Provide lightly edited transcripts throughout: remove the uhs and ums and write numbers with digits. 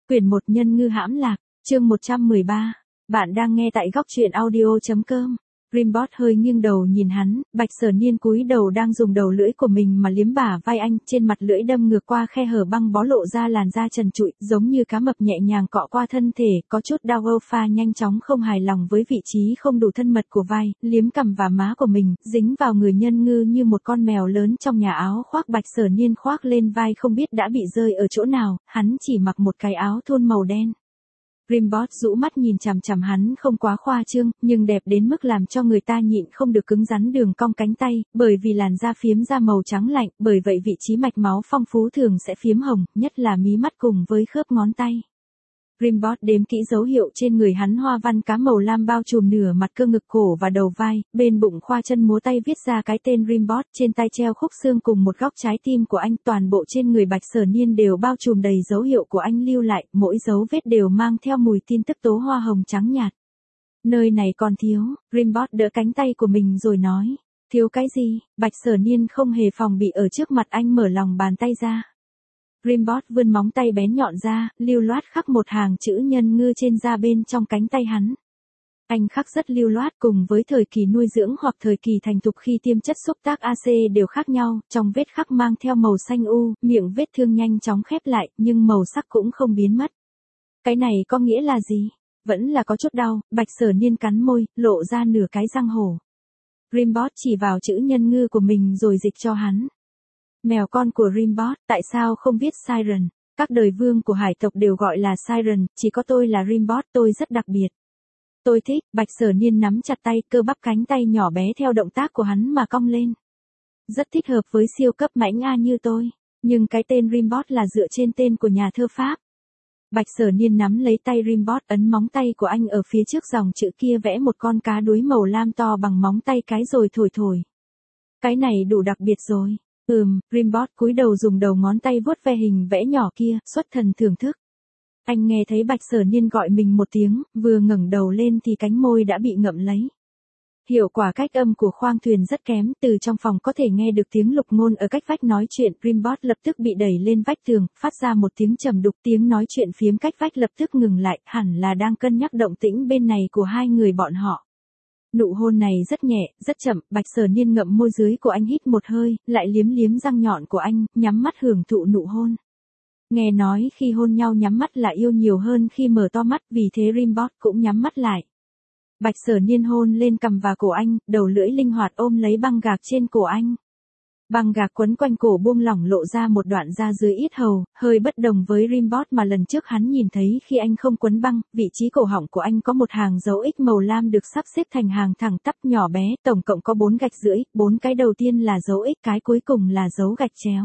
Quyển 1 Nhân ngư hãm lạc, chương 113. Bạn đang nghe tại góc truyện audio.com. Rimbot hơi nghiêng đầu nhìn hắn, Bạch Sở Niên cúi đầu đang dùng đầu lưỡi của mình mà liếm bả vai anh, trên mặt lưỡi đâm ngược qua khe hở băng bó lộ ra làn da trần trụi, giống như cá mập nhẹ nhàng cọ qua thân thể, có chút đau pha nhanh chóng không hài lòng với vị trí không đủ thân mật của vai, liếm cằm và má của mình, dính vào người nhân ngư như một con mèo lớn trong nhà áo khoác Bạch Sở Niên khoác lên vai không biết đã bị rơi ở chỗ nào, hắn chỉ mặc một cái áo thun màu đen. Rimbot rũ mắt nhìn chằm chằm hắn không quá khoa trương, nhưng đẹp đến mức làm cho người ta nhịn không được cứng rắn đường cong cánh tay, bởi vì làn da phiếm da màu trắng lạnh, bởi vậy vị trí mạch máu phong phú thường sẽ phiếm hồng, nhất là mí mắt cùng với khớp ngón tay. Rimbot đếm kỹ dấu hiệu trên người hắn, hoa văn cá màu lam bao trùm nửa mặt cơ ngực cổ và đầu vai, bên bụng khoa chân múa tay viết ra cái tên Rimbot, trên tay treo khúc xương cùng một góc trái tim của anh, toàn bộ trên người Bạch Sở Niên đều bao trùm đầy dấu hiệu của anh lưu lại, mỗi dấu vết đều mang theo mùi tin tức tố hoa hồng trắng nhạt. Nơi này còn thiếu, Rimbot đỡ cánh tay của mình rồi nói, thiếu cái gì? Bạch Sở Niên không hề phòng bị ở trước mặt anh mở lòng bàn tay ra. Rimbot vươn móng tay bén nhọn ra, lưu loát khắc một hàng chữ nhân ngư trên da bên trong cánh tay hắn. Anh khắc rất lưu loát, cùng với thời kỳ nuôi dưỡng hoặc thời kỳ thành thục khi tiêm chất xúc tác AC đều khác nhau, trong vết khắc mang theo màu xanh u, miệng vết thương nhanh chóng khép lại, nhưng màu sắc cũng không biến mất. Cái này có nghĩa là gì? Vẫn là có chút đau, Bạch Sở Niên cắn môi, lộ ra nửa cái răng hổ. Rimbot chỉ vào chữ nhân ngư của mình rồi dịch cho hắn. Mèo con của Rimbot, tại sao không viết Siren? Các đời vương của hải tộc đều gọi là Siren, chỉ có tôi là Rimbot, tôi rất đặc biệt. Tôi thích, Bạch Sở Niên nắm chặt tay, cơ bắp cánh tay nhỏ bé theo động tác của hắn mà cong lên. Rất thích hợp với siêu cấp mãnh A như tôi, nhưng cái tên Rimbot là dựa trên tên của nhà thơ Pháp. Bạch Sở Niên nắm lấy tay Rimbot, ấn móng tay của anh ở phía trước dòng chữ kia, vẽ một con cá đuối màu lam to bằng móng tay cái rồi thổi thổi. Cái này đủ đặc biệt rồi. Rimbot cúi đầu dùng đầu ngón tay vuốt ve hình vẽ nhỏ kia, xuất thần thưởng thức. Anh nghe thấy Bạch Sở Niên gọi mình một tiếng, vừa ngẩng đầu lên thì cánh môi đã bị ngậm lấy. Hiệu quả cách âm của khoang thuyền rất kém, từ trong phòng có thể nghe được tiếng Lục Ngôn ở cách vách nói chuyện, Rimbot lập tức bị đẩy lên vách tường, phát ra một tiếng trầm đục, tiếng nói chuyện phiếm cách vách lập tức ngừng lại, hẳn là đang cân nhắc động tĩnh bên này của hai người bọn họ. Nụ hôn này rất nhẹ, rất chậm, Bạch Sở Niên ngậm môi dưới của anh hít một hơi, lại liếm liếm răng nhọn của anh, nhắm mắt hưởng thụ nụ hôn. Nghe nói khi hôn nhau nhắm mắt là yêu nhiều hơn khi mở to mắt, vì thế Rimbot cũng nhắm mắt lại. Bạch Sở Niên hôn lên cằm và cổ anh, đầu lưỡi linh hoạt ôm lấy băng gạc trên cổ anh. Băng gạc quấn quanh cổ buông lỏng lộ ra một đoạn da dưới yết hầu, hơi bất đồng với Rimbot mà lần trước hắn nhìn thấy khi anh không quấn băng, vị trí cổ họng của anh có một hàng dấu X màu lam được sắp xếp thành hàng thẳng tắp nhỏ bé, tổng cộng có 4 gạch rưỡi, 4 cái đầu tiên là dấu X, cái cuối cùng là dấu gạch chéo.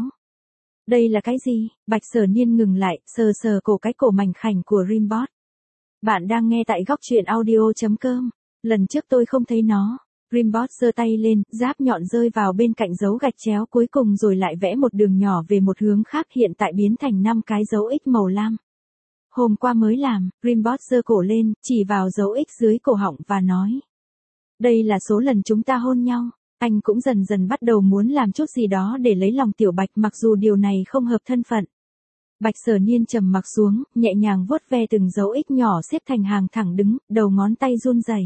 Đây là cái gì? Bạch Sở Niên ngừng lại, sờ sờ cổ cái cổ mảnh khảnh của Rimbot. Bạn đang nghe tại góc truyện audio.com. Lần trước tôi không thấy nó. Rimbot giơ tay lên, giáp nhọn rơi vào bên cạnh dấu gạch chéo cuối cùng rồi lại vẽ một đường nhỏ về một hướng khác, hiện tại biến thành 5 cái dấu X màu lam. Hôm qua mới làm, Rimbot giơ cổ lên, chỉ vào dấu X dưới cổ họng và nói. Đây là số lần chúng ta hôn nhau. Anh cũng dần dần bắt đầu muốn làm chút gì đó để lấy lòng Tiểu Bạch, mặc dù điều này không hợp thân phận. Bạch Sở Niên trầm mặc xuống, nhẹ nhàng vuốt ve từng dấu X nhỏ xếp thành hàng thẳng đứng, đầu ngón tay run rẩy.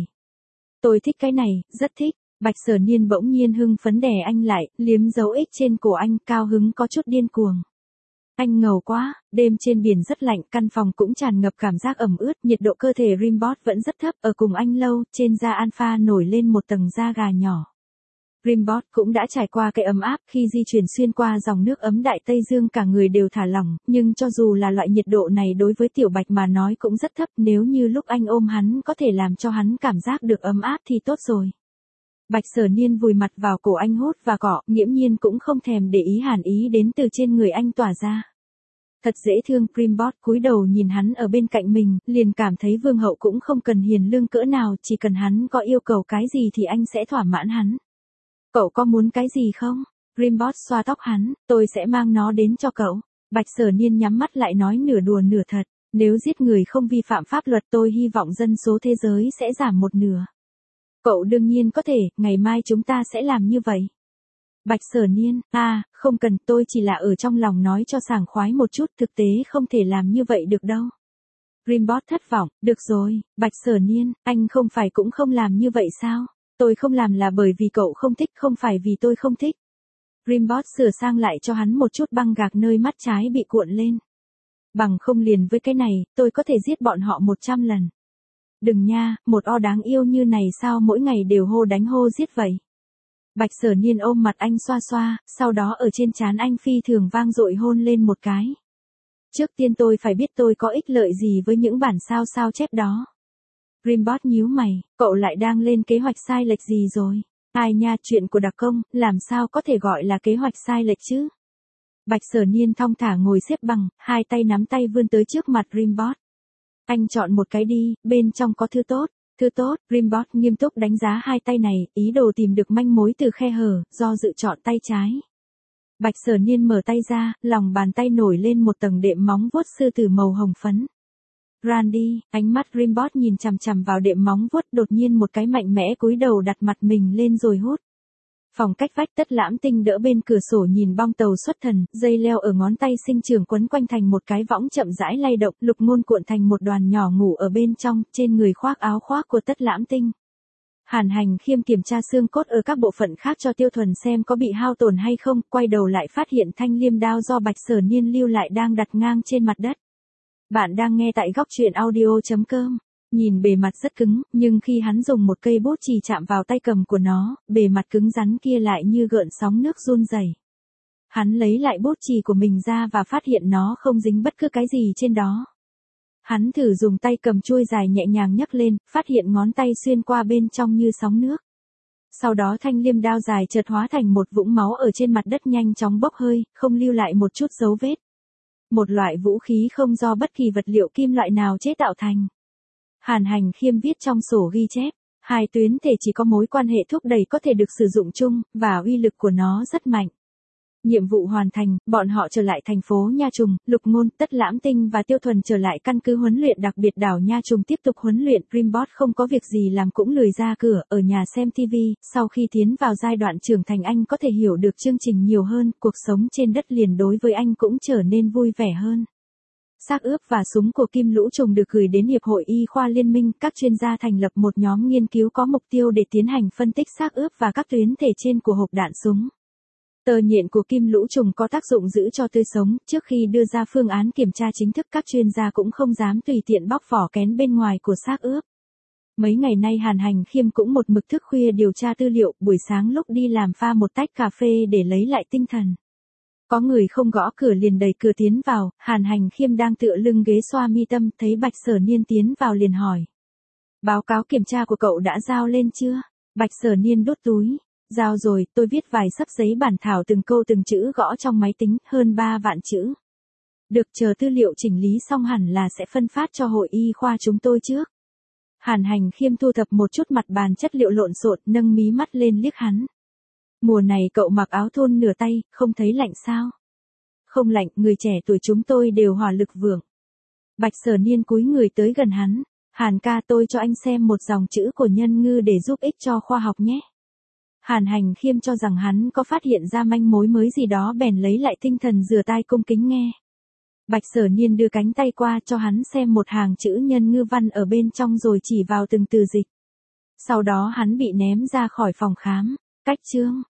Tôi thích cái này, rất thích. Bạch Sở Niên bỗng nhiên hưng phấn đè anh lại, liếm dấu X trên cổ anh, cao hứng có chút điên cuồng. Anh ngầu quá, đêm trên biển rất lạnh, căn phòng cũng tràn ngập cảm giác ẩm ướt, nhiệt độ cơ thể Rimbot vẫn rất thấp, ở cùng anh lâu, trên da alpha nổi lên một tầng da gà nhỏ. Rimbot cũng đã trải qua cái ấm áp, khi di chuyển xuyên qua dòng nước ấm Đại Tây Dương cả người đều thả lỏng, nhưng cho dù là loại nhiệt độ này đối với Tiểu Bạch mà nói cũng rất thấp, nếu như lúc anh ôm hắn có thể làm cho hắn cảm giác được ấm áp thì tốt rồi. Bạch Sở Niên vùi mặt vào cổ anh hút và cọ, nghiễm nhiên cũng không thèm để ý hàn ý đến từ trên người anh tỏa ra. Thật dễ thương, Rimbot cúi đầu nhìn hắn ở bên cạnh mình, liền cảm thấy vương hậu cũng không cần hiền lương cỡ nào, chỉ cần hắn có yêu cầu cái gì thì anh sẽ thỏa mãn hắn. Cậu có muốn cái gì không? Rimbot xoa tóc hắn, tôi sẽ mang nó đến cho cậu. Bạch Sở Niên nhắm mắt lại nói nửa đùa nửa thật, nếu giết người không vi phạm pháp luật tôi hy vọng dân số thế giới sẽ giảm 1/2. Cậu đương nhiên có thể, ngày mai chúng ta sẽ làm như vậy. Bạch Sở Niên, không cần, tôi chỉ là ở trong lòng nói cho sảng khoái một chút, thực tế không thể làm như vậy được đâu. Rimbot thất vọng, được rồi, Bạch Sở Niên, anh không phải cũng không làm như vậy sao? Tôi không làm là bởi vì cậu không thích, không phải vì tôi không thích. Rimbot sửa sang lại cho hắn một chút băng gạc nơi mắt trái bị cuộn lên. Bằng không liền với cái này, tôi có thể giết bọn họ 100 lần. Đừng nha, một o đáng yêu như này sao mỗi ngày đều hô đánh hô giết vậy. Bạch Sở Niên ôm mặt anh xoa xoa, sau đó ở trên trán anh phi thường vang dội hôn lên một cái. Trước tiên tôi phải biết tôi có ích lợi gì với những bản sao chép đó. Rimbot nhíu mày, cậu lại đang lên kế hoạch sai lệch gì rồi? Ai nha, chuyện của đặc công, làm sao có thể gọi là kế hoạch sai lệch chứ? Bạch Sở Niên thong thả ngồi xếp bằng, hai tay nắm tay vươn tới trước mặt Rimbot. Anh chọn một cái đi, bên trong có thư tốt. Thư tốt, Rimbot nghiêm túc đánh giá hai tay này, ý đồ tìm được manh mối từ khe hở, do dự chọn tay trái. Bạch Sở Niên mở tay ra, lòng bàn tay nổi lên một tầng đệm móng vuốt sư tử màu hồng phấn. Randy, ánh mắt Rimbot nhìn chằm chằm vào đệm móng vuốt, đột nhiên một cái mạnh mẽ cúi đầu đặt mặt mình lên rồi hút. Phòng cách vách Tất Lãm Tinh đỡ bên cửa sổ nhìn bong tàu xuất thần, dây leo ở ngón tay sinh trưởng quấn quanh thành một cái võng chậm rãi lay động, Lục Ngôn cuộn thành một đoàn nhỏ ngủ ở bên trong, trên người khoác áo khoác của Tất Lãm Tinh. Hàn Hành Khiêm kiểm tra xương cốt ở các bộ phận khác cho Tiêu Thuần xem có bị hao tổn hay không, quay đầu lại phát hiện thanh liêm đao do Bạch Sở Niên lưu lại đang đặt ngang trên mặt đất. Bạn đang nghe tại góc truyện audio.com. Nhìn bề mặt rất cứng, nhưng khi hắn dùng một cây bút chì chạm vào tay cầm của nó, bề mặt cứng rắn kia lại như gợn sóng nước run rẩy. Hắn lấy lại bút chì của mình ra và phát hiện nó không dính bất cứ cái gì trên đó. Hắn thử dùng tay cầm chuôi dài nhẹ nhàng nhấc lên, phát hiện ngón tay xuyên qua bên trong như sóng nước. Sau đó thanh liêm đao dài chợt hóa thành một vũng máu ở trên mặt đất nhanh chóng bốc hơi, không lưu lại một chút dấu vết. Một loại vũ khí không do bất kỳ vật liệu kim loại nào chế tạo thành. Hàn Hành Khiêm viết trong sổ ghi chép, hai tuyến thể chỉ có mối quan hệ thúc đẩy có thể được sử dụng chung, và uy lực của nó rất mạnh. Nhiệm vụ hoàn thành, bọn họ trở lại thành phố Nha Trùng, Lục Ngôn, Tất Lãm Tinh và Tiêu Thuần trở lại căn cứ huấn luyện đặc biệt đảo Nha Trùng tiếp tục huấn luyện. Rimbot không có việc gì làm cũng lười ra cửa, ở nhà xem TV, sau khi tiến vào giai đoạn trưởng thành anh có thể hiểu được chương trình nhiều hơn, cuộc sống trên đất liền đối với anh cũng trở nên vui vẻ hơn. Xác ướp và súng của Kim Lũ Trùng được gửi đến Hiệp hội Y khoa Liên minh, các chuyên gia thành lập một nhóm nghiên cứu có mục tiêu để tiến hành phân tích xác ướp và các tuyến thể trên của hộp đạn súng. Tơ nhện của Kim Lũ Trùng có tác dụng giữ cho tươi sống, trước khi đưa ra phương án kiểm tra chính thức các chuyên gia cũng không dám tùy tiện bóc vỏ kén bên ngoài của xác ướp. Mấy ngày nay Hàn Hành Khiêm cũng một mực thức khuya điều tra tư liệu, buổi sáng lúc đi làm pha một tách cà phê để lấy lại tinh thần. Có người không gõ cửa liền đẩy cửa tiến vào, Hàn Hành Khiêm đang tựa lưng ghế xoa mi tâm, thấy Bạch Sở Niên tiến vào liền hỏi. Báo cáo kiểm tra của cậu đã giao lên chưa? Bạch Sở Niên đút túi. Giao rồi, tôi viết vài sấp giấy bản thảo từng câu từng chữ gõ trong máy tính, hơn 3 vạn chữ. Được, chờ tư liệu chỉnh lý xong hẳn là sẽ phân phát cho hội y khoa chúng tôi trước. Hàn Hành Khiêm thu thập một chút mặt bàn chất liệu lộn xộn, nâng mí mắt lên liếc hắn. Mùa này cậu mặc áo thun nửa tay, không thấy lạnh sao? Không lạnh, người trẻ tuổi chúng tôi đều hỏa lực vượng. Bạch Sở Niên cúi người tới gần hắn. Hàn ca, tôi cho anh xem một dòng chữ của Nhân Ngư để giúp ích cho khoa học nhé. Hàn Hành Khiêm cho rằng hắn có phát hiện ra manh mối mới gì đó bèn lấy lại tinh thần rửa tai cung kính nghe. Bạch Sở Niên đưa cánh tay qua cho hắn xem một hàng chữ Nhân Ngư văn ở bên trong rồi chỉ vào từng từ dịch. Sau đó hắn bị ném ra khỏi phòng khám. Cách chương.